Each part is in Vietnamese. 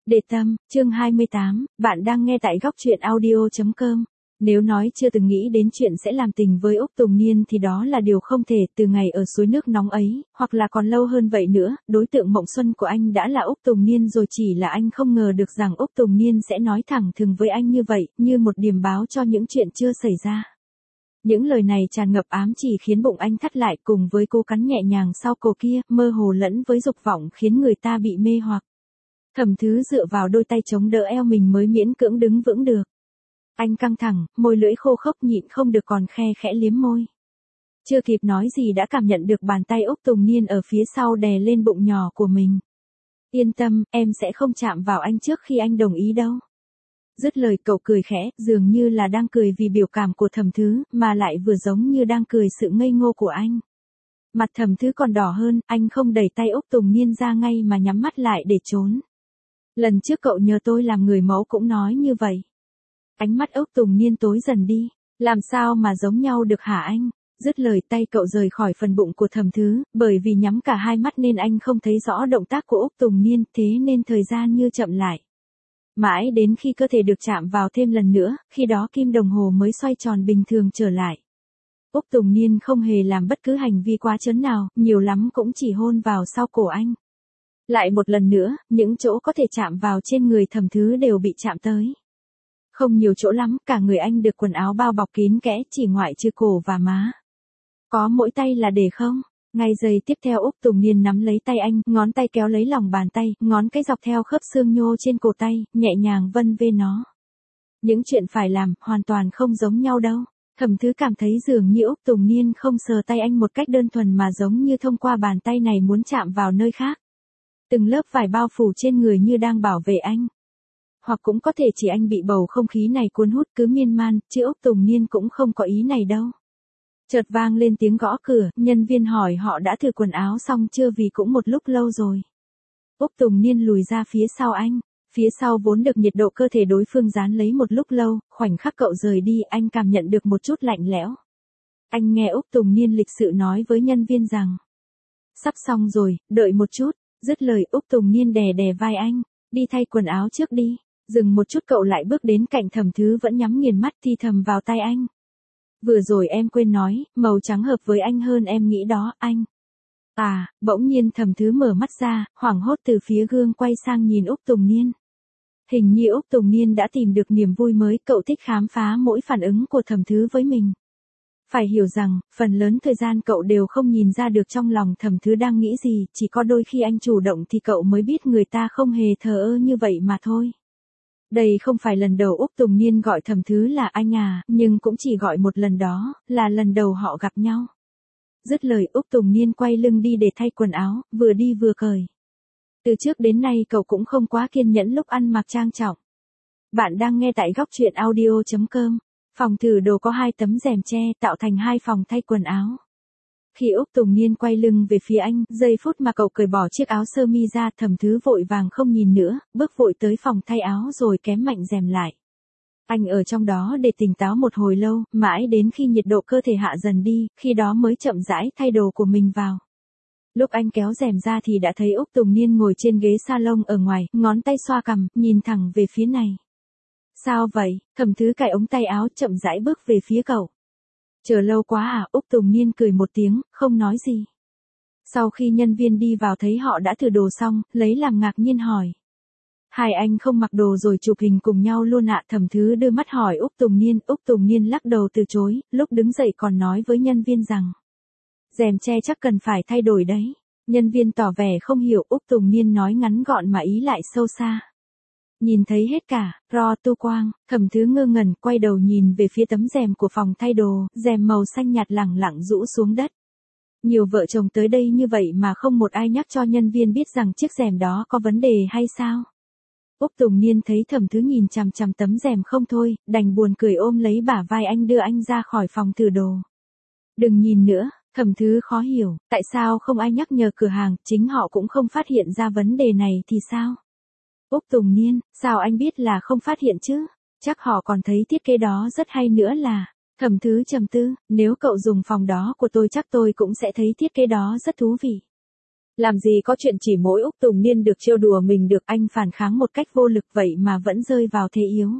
Để tâm, chương 28, bạn đang nghe tại góc truyện audio.com. Nếu nói chưa từng nghĩ đến chuyện sẽ làm tình với Úc Tùng Niên thì đó là điều không thể. Từ ngày ở suối nước nóng ấy, hoặc là còn lâu hơn vậy nữa, đối tượng mộng xuân của anh đã là Úc Tùng Niên rồi, chỉ là anh không ngờ được rằng Úc Tùng Niên sẽ nói thẳng thừng với anh như vậy, như một điềm báo cho những chuyện chưa xảy ra. Những lời này tràn ngập ám chỉ khiến bụng anh thắt lại, cùng với cô cắn nhẹ nhàng sau cổ kia, mơ hồ lẫn với dục vọng khiến người ta bị mê hoặc. Thẩm Thứ dựa vào đôi tay chống đỡ eo mình mới miễn cưỡng đứng vững được. Anh căng thẳng, môi lưỡi khô khốc nhịn không được còn khe khẽ liếm môi. Chưa kịp nói gì đã cảm nhận được bàn tay Úc Tùng Niên ở phía sau đè lên bụng nhỏ của mình. Yên tâm, em sẽ không chạm vào anh trước khi anh đồng ý đâu. Dứt lời cậu cười khẽ, dường như là đang cười vì biểu cảm của Thẩm Thứ, mà lại vừa giống như đang cười sự ngây ngô của anh. Mặt Thẩm Thứ còn đỏ hơn, anh không đẩy tay Úc Tùng Niên ra ngay mà nhắm mắt lại để trốn. Lần trước cậu nhờ tôi làm người mẫu cũng nói như vậy. Ánh mắt Úc Tùng Niên tối dần đi. Làm sao mà giống nhau được hả anh? Dứt lời tay cậu rời khỏi phần bụng của Thẩm Thứ, bởi vì nhắm cả hai mắt nên anh không thấy rõ động tác của Úc Tùng Niên, thế nên thời gian như chậm lại. Mãi đến khi cơ thể được chạm vào thêm lần nữa, khi đó kim đồng hồ mới xoay tròn bình thường trở lại. Úc Tùng Niên không hề làm bất cứ hành vi quá trớn nào, nhiều lắm cũng chỉ hôn vào sau cổ anh. Lại một lần nữa, những chỗ có thể chạm vào trên người Thẩm Thứ đều bị chạm tới. Không nhiều chỗ lắm, cả người anh được quần áo bao bọc kín kẽ, chỉ ngoại trừ cổ và má. Có mỗi tay là để không? Ngay giây tiếp theo Úc Tùng Niên nắm lấy tay anh, ngón tay kéo lấy lòng bàn tay, ngón cái dọc theo khớp xương nhô trên cổ tay, nhẹ nhàng vân vê nó. Những chuyện phải làm, hoàn toàn không giống nhau đâu. Thẩm Thứ cảm thấy dường như Úc Tùng Niên không sờ tay anh một cách đơn thuần mà giống như thông qua bàn tay này muốn chạm vào nơi khác. Từng lớp vải bao phủ trên người như đang bảo vệ anh. Hoặc cũng có thể chỉ anh bị bầu không khí này cuốn hút cứ miên man, chứ Úc Tùng Niên cũng không có ý này đâu. Chợt vang lên tiếng gõ cửa, nhân viên hỏi họ đã thử quần áo xong chưa vì cũng một lúc lâu rồi. Úc Tùng Niên lùi ra phía sau anh. Phía sau vốn được nhiệt độ cơ thể đối phương dán lấy một lúc lâu, khoảnh khắc cậu rời đi anh cảm nhận được một chút lạnh lẽo. Anh nghe Úc Tùng Niên lịch sự nói với nhân viên rằng. Sắp xong rồi, đợi một chút. Dứt lời Úc Tùng Niên đè đè vai anh. Đi thay quần áo trước đi. Dừng một chút cậu lại bước đến cạnh Thẩm Thứ vẫn nhắm nghiền mắt thì thầm vào tai anh. Vừa rồi em quên nói, màu trắng hợp với anh hơn em nghĩ đó, anh. À, bỗng nhiên Thẩm Thứ mở mắt ra, hoảng hốt từ phía gương quay sang nhìn Úc Tùng Niên. Hình như Úc Tùng Niên đã tìm được niềm vui mới, cậu thích khám phá mỗi phản ứng của Thẩm Thứ với mình. Phải hiểu rằng, phần lớn thời gian cậu đều không nhìn ra được trong lòng Thẩm Thứ đang nghĩ gì, chỉ có đôi khi anh chủ động thì cậu mới biết người ta không hề thờ ơ như vậy mà thôi. Đây không phải lần đầu Úc Tùng Niên gọi Thẩm Thứ là anh à, nhưng cũng chỉ gọi một lần đó, là lần đầu họ gặp nhau. Dứt lời Úc Tùng Niên quay lưng đi để thay quần áo, vừa đi vừa cười. Từ trước đến nay cậu cũng không quá kiên nhẫn lúc ăn mặc trang trọng. Bạn đang nghe tại góc truyện audio.com. Phòng thử đồ có 2 tấm rèm che tạo thành 2 phòng thay quần áo. Khi Úc Tùng Niên quay lưng về phía anh, giây phút mà cậu cởi bỏ chiếc áo sơ mi ra, Thẩm Thứ vội vàng không nhìn nữa, bước vội tới phòng thay áo rồi kém mạnh rèm lại. Anh ở trong đó để tỉnh táo một hồi lâu, mãi đến khi nhiệt độ cơ thể hạ dần đi, khi đó mới chậm rãi thay đồ của mình vào. Lúc anh kéo rèm ra thì đã thấy Úc Tùng Niên ngồi trên ghế salon ở ngoài, ngón tay xoa cằm, nhìn thẳng về phía này. Sao vậy? Thẩm Thứ cài ống tay áo chậm rãi bước về phía cậu. Chờ lâu quá à? Úc Tùng Niên cười một tiếng, không nói gì. Sau khi nhân viên đi vào thấy họ đã thử đồ xong, lấy làm ngạc nhiên hỏi. Hai anh không mặc đồ rồi chụp hình cùng nhau luôn ạ? Thẩm Thứ đưa mắt hỏi Úc Tùng Niên lắc đầu từ chối, lúc đứng dậy còn nói với nhân viên rằng. Rèm che chắc cần phải thay đổi đấy. Nhân viên tỏ vẻ không hiểu, Úc Tùng Niên nói ngắn gọn mà ý lại sâu xa. Nhìn thấy hết cả, ro tu quang, Thẩm Thứ ngơ ngẩn quay đầu nhìn về phía tấm rèm của phòng thay đồ, rèm màu xanh nhạt lẳng lặng rũ xuống đất. Nhiều vợ chồng tới đây như vậy mà không một ai nhắc cho nhân viên biết rằng chiếc rèm đó có vấn đề hay sao. Úc Tùng Niên thấy Thẩm Thứ nhìn chằm chằm tấm rèm không thôi, đành buồn cười ôm lấy bả vai anh đưa anh ra khỏi phòng thử đồ. Đừng nhìn nữa. Thẩm Thứ khó hiểu, tại sao không ai nhắc nhở cửa hàng, chính họ cũng không phát hiện ra vấn đề này thì sao? Úc Tùng Niên, sao anh biết là không phát hiện chứ? Chắc họ còn thấy thiết kế đó rất hay nữa là. Thẩm Thứ trầm tư, nếu cậu dùng phòng đó của tôi chắc tôi cũng sẽ thấy thiết kế đó rất thú vị. Làm gì có chuyện chỉ mỗi Úc Tùng Niên được trêu đùa mình được, anh phản kháng một cách vô lực vậy mà vẫn rơi vào thế yếu.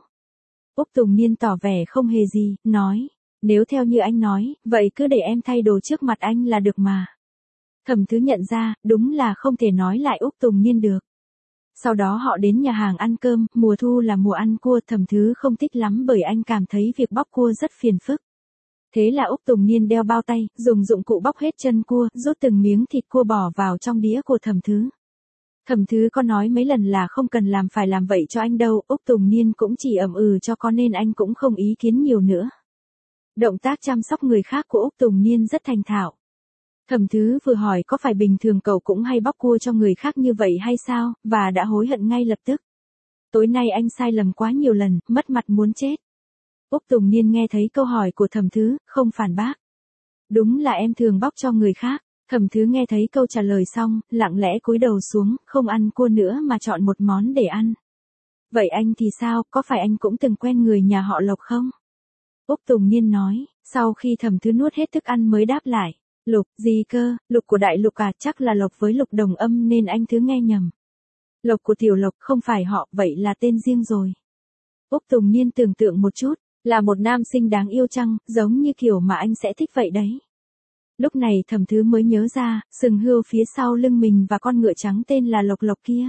Úc Tùng Niên tỏ vẻ không hề gì, nói, nếu theo như anh nói, vậy cứ để em thay đồ trước mặt anh là được mà. Thẩm Thứ nhận ra, đúng là không thể nói lại Úc Tùng Niên được. Sau đó họ đến nhà hàng ăn cơm, mùa thu là mùa ăn cua, Thẩm Thứ không thích lắm bởi anh cảm thấy việc bóc cua rất phiền phức. Thế là Úc Tùng Niên đeo bao tay, dùng dụng cụ bóc hết chân cua, rút từng miếng thịt cua bỏ vào trong đĩa của Thẩm Thứ. Thẩm Thứ có nói mấy lần là không cần phải làm vậy cho anh đâu, Úc Tùng Niên cũng chỉ ậm ừ cho có nên anh cũng không ý kiến nhiều nữa. Động tác chăm sóc người khác của Úc Tùng Niên rất thành thạo. Thẩm Thứ vừa hỏi có phải bình thường cậu cũng hay bóc cua cho người khác như vậy hay sao, và đã hối hận ngay lập tức. Tối nay anh sai lầm quá nhiều lần, mất mặt muốn chết. Úc Tùng Niên nghe thấy câu hỏi của Thẩm Thứ, không phản bác. Đúng là em thường bóc cho người khác. Thẩm Thứ nghe thấy câu trả lời xong, lặng lẽ cúi đầu xuống, không ăn cua nữa mà chọn một món để ăn. Vậy anh thì sao, có phải anh cũng từng quen người nhà họ Lộc không? Úc Tùng Niên nói, sau khi Thẩm Thứ nuốt hết thức ăn mới đáp lại. Lục, gì cơ, Lục của Đại Lục à, chắc là Lộc với Lục đồng âm nên anh Thứ nghe nhầm. Lộc của Tiểu Lộc không phải họ, vậy là tên riêng rồi. Úc Tùng Niên tưởng tượng một chút, là một nam sinh đáng yêu chăng, giống như kiểu mà anh sẽ thích vậy đấy. Lúc này Thẩm Thứ mới nhớ ra, sừng hươu phía sau lưng mình và con ngựa trắng tên là Lộc Lộc kia.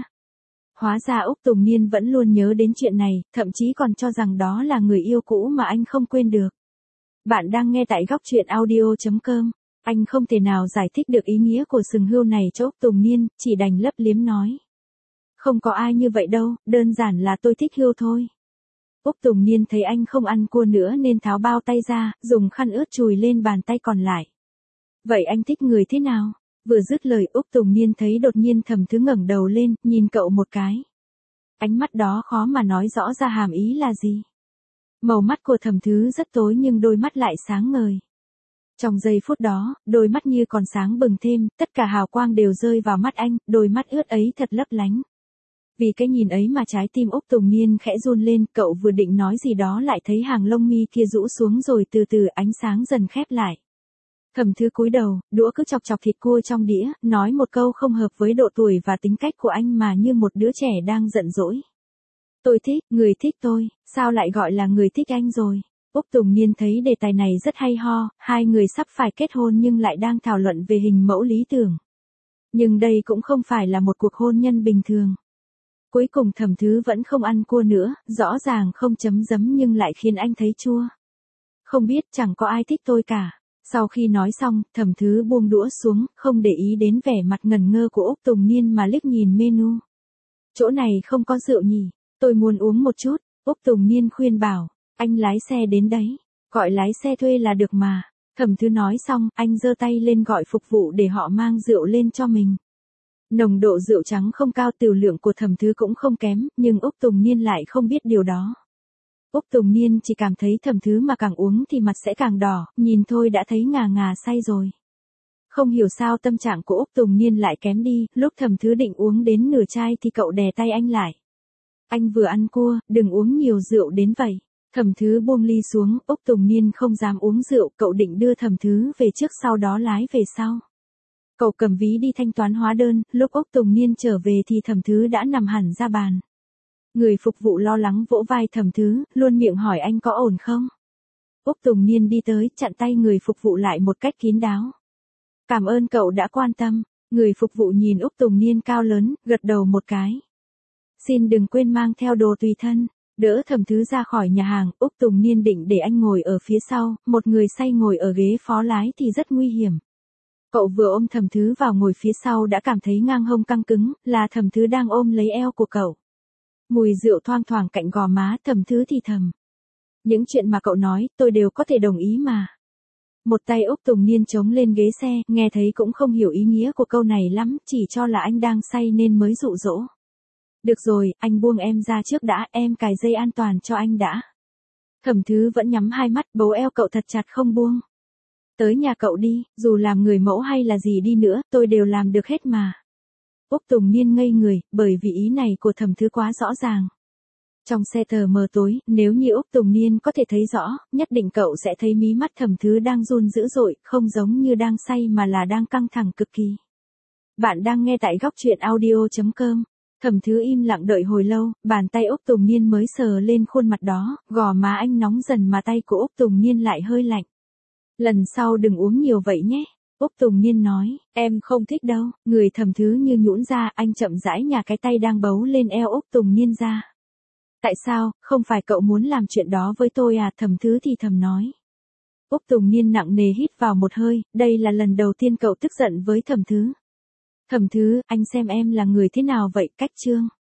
Hóa ra Úc Tùng Niên vẫn luôn nhớ đến chuyện này, thậm chí còn cho rằng đó là người yêu cũ mà anh không quên được. Bạn đang nghe tại góc truyện audio.com. Anh không thể nào giải thích được ý nghĩa của sừng hươu này cho Úc Tùng Niên, chỉ đành lấp liếm nói. Không có ai như vậy đâu, đơn giản là tôi thích hươu thôi. Úc Tùng Niên thấy anh không ăn cua nữa nên tháo bao tay ra, dùng khăn ướt chùi lên bàn tay còn lại. Vậy anh thích người thế nào? Vừa dứt lời Úc Tùng Niên thấy đột nhiên Thẩm Thứ ngẩng đầu lên, nhìn cậu một cái. Ánh mắt đó khó mà nói rõ ra hàm ý là gì. Màu mắt của Thẩm Thứ rất tối nhưng đôi mắt lại sáng ngời. Trong giây phút đó, đôi mắt như còn sáng bừng thêm, tất cả hào quang đều rơi vào mắt anh, đôi mắt ướt ấy thật lấp lánh. Vì cái nhìn ấy mà trái tim Úc Tùng Niên khẽ run lên, cậu vừa định nói gì đó lại thấy hàng lông mi kia rũ xuống rồi từ từ ánh sáng dần khép lại. Thẩm Thứ cúi đầu, đũa cứ chọc chọc thịt cua trong đĩa, nói một câu không hợp với độ tuổi và tính cách của anh mà như một đứa trẻ đang giận dỗi. Tôi thích, người thích tôi, sao lại gọi là người thích anh rồi? Úc Tùng Niên thấy đề tài này rất hay ho, hai người sắp phải kết hôn nhưng lại đang thảo luận về hình mẫu lý tưởng. Nhưng đây cũng không phải là một cuộc hôn nhân bình thường. Cuối cùng Thẩm Thứ vẫn không ăn cua nữa, rõ ràng không chấm dấm nhưng lại khiến anh thấy chua. Không biết, chẳng có ai thích tôi cả. Sau khi nói xong, Thẩm Thứ buông đũa xuống, không để ý đến vẻ mặt ngần ngơ của Úc Tùng Niên mà liếc nhìn menu. Chỗ này không có rượu nhỉ, tôi muốn uống một chút, Úc Tùng Niên khuyên bảo, anh lái xe đến đấy, gọi lái xe thuê là được mà. Thẩm Thứ nói xong, anh giơ tay lên gọi phục vụ để họ mang rượu lên cho mình. Nồng độ rượu trắng không cao, tiểu lượng của Thẩm Thứ cũng không kém, nhưng Úc Tùng Niên lại không biết điều đó. Úc Tùng Niên chỉ cảm thấy Thẩm Thứ mà càng uống thì mặt sẽ càng đỏ, nhìn thôi đã thấy ngà ngà say rồi. Không hiểu sao tâm trạng của Úc Tùng Niên lại kém đi, lúc Thẩm Thứ định uống đến nửa chai thì cậu đè tay anh lại. Anh vừa ăn cua, đừng uống nhiều rượu đến vậy. Thẩm Thứ buông ly xuống, Úc Tùng Niên không dám uống rượu, cậu định đưa Thẩm Thứ về trước sau đó lái về sau. Cậu cầm ví đi thanh toán hóa đơn, lúc Úc Tùng Niên trở về thì Thẩm Thứ đã nằm hẳn ra bàn. Người phục vụ lo lắng vỗ vai Thẩm Thứ, luôn miệng hỏi anh có ổn không? Úc Tùng Niên đi tới, chặn tay người phục vụ lại một cách kín đáo. Cảm ơn cậu đã quan tâm. Người phục vụ nhìn Úc Tùng Niên cao lớn, gật đầu một cái. Xin đừng quên mang theo đồ tùy thân. Đỡ Thẩm Thứ ra khỏi nhà hàng, Úc Tùng Niên định để anh ngồi ở phía sau, một người say ngồi ở ghế phó lái thì rất nguy hiểm. Cậu vừa ôm Thẩm Thứ vào ngồi phía sau đã cảm thấy ngang hông căng cứng, là Thẩm Thứ đang ôm lấy eo của cậu. Mùi rượu thoang thoảng cạnh gò má, Thẩm Thứ thì thầm. Những chuyện mà cậu nói, tôi đều có thể đồng ý mà. Một tay Úc Tùng Niên chống lên ghế xe, nghe thấy cũng không hiểu ý nghĩa của câu này lắm, chỉ cho là anh đang say nên mới dụ dỗ. Được rồi, anh buông em ra trước đã, em cài dây an toàn cho anh đã. Thẩm Thứ vẫn nhắm hai mắt, bấu eo cậu thật chặt không buông. Tới nhà cậu đi, dù làm người mẫu hay là gì đi nữa, tôi đều làm được hết mà. Úc Tùng Niên ngây người, bởi vì ý này của Thẩm Thứ quá rõ ràng. Trong xe tờ mờ tối, nếu như Úc Tùng Niên có thể thấy rõ, nhất định cậu sẽ thấy mí mắt Thẩm Thứ đang run dữ dội, không giống như đang say mà là đang căng thẳng cực kỳ. Bạn đang nghe tại góc truyện audio.com. Thẩm Thứ im lặng đợi hồi lâu, bàn tay Úc Tùng Niên mới sờ lên khuôn mặt đó, gò má anh nóng dần mà tay của Úc Tùng Niên lại hơi lạnh. Lần sau đừng uống nhiều vậy nhé. Úc Tùng Niên nói, em không thích đâu. Người Thẩm Thứ như nhũn ra, anh chậm rãi nhả cái tay đang bấu lên eo Úc Tùng Niên ra. Tại sao, không phải cậu muốn làm chuyện đó với tôi à? Thẩm Thứ thì thầm nói. Úc Tùng Niên nặng nề hít vào một hơi, đây là lần đầu tiên cậu tức giận với Thẩm Thứ. Thẩm Thứ, anh xem em là người thế nào vậy? Cách Trương.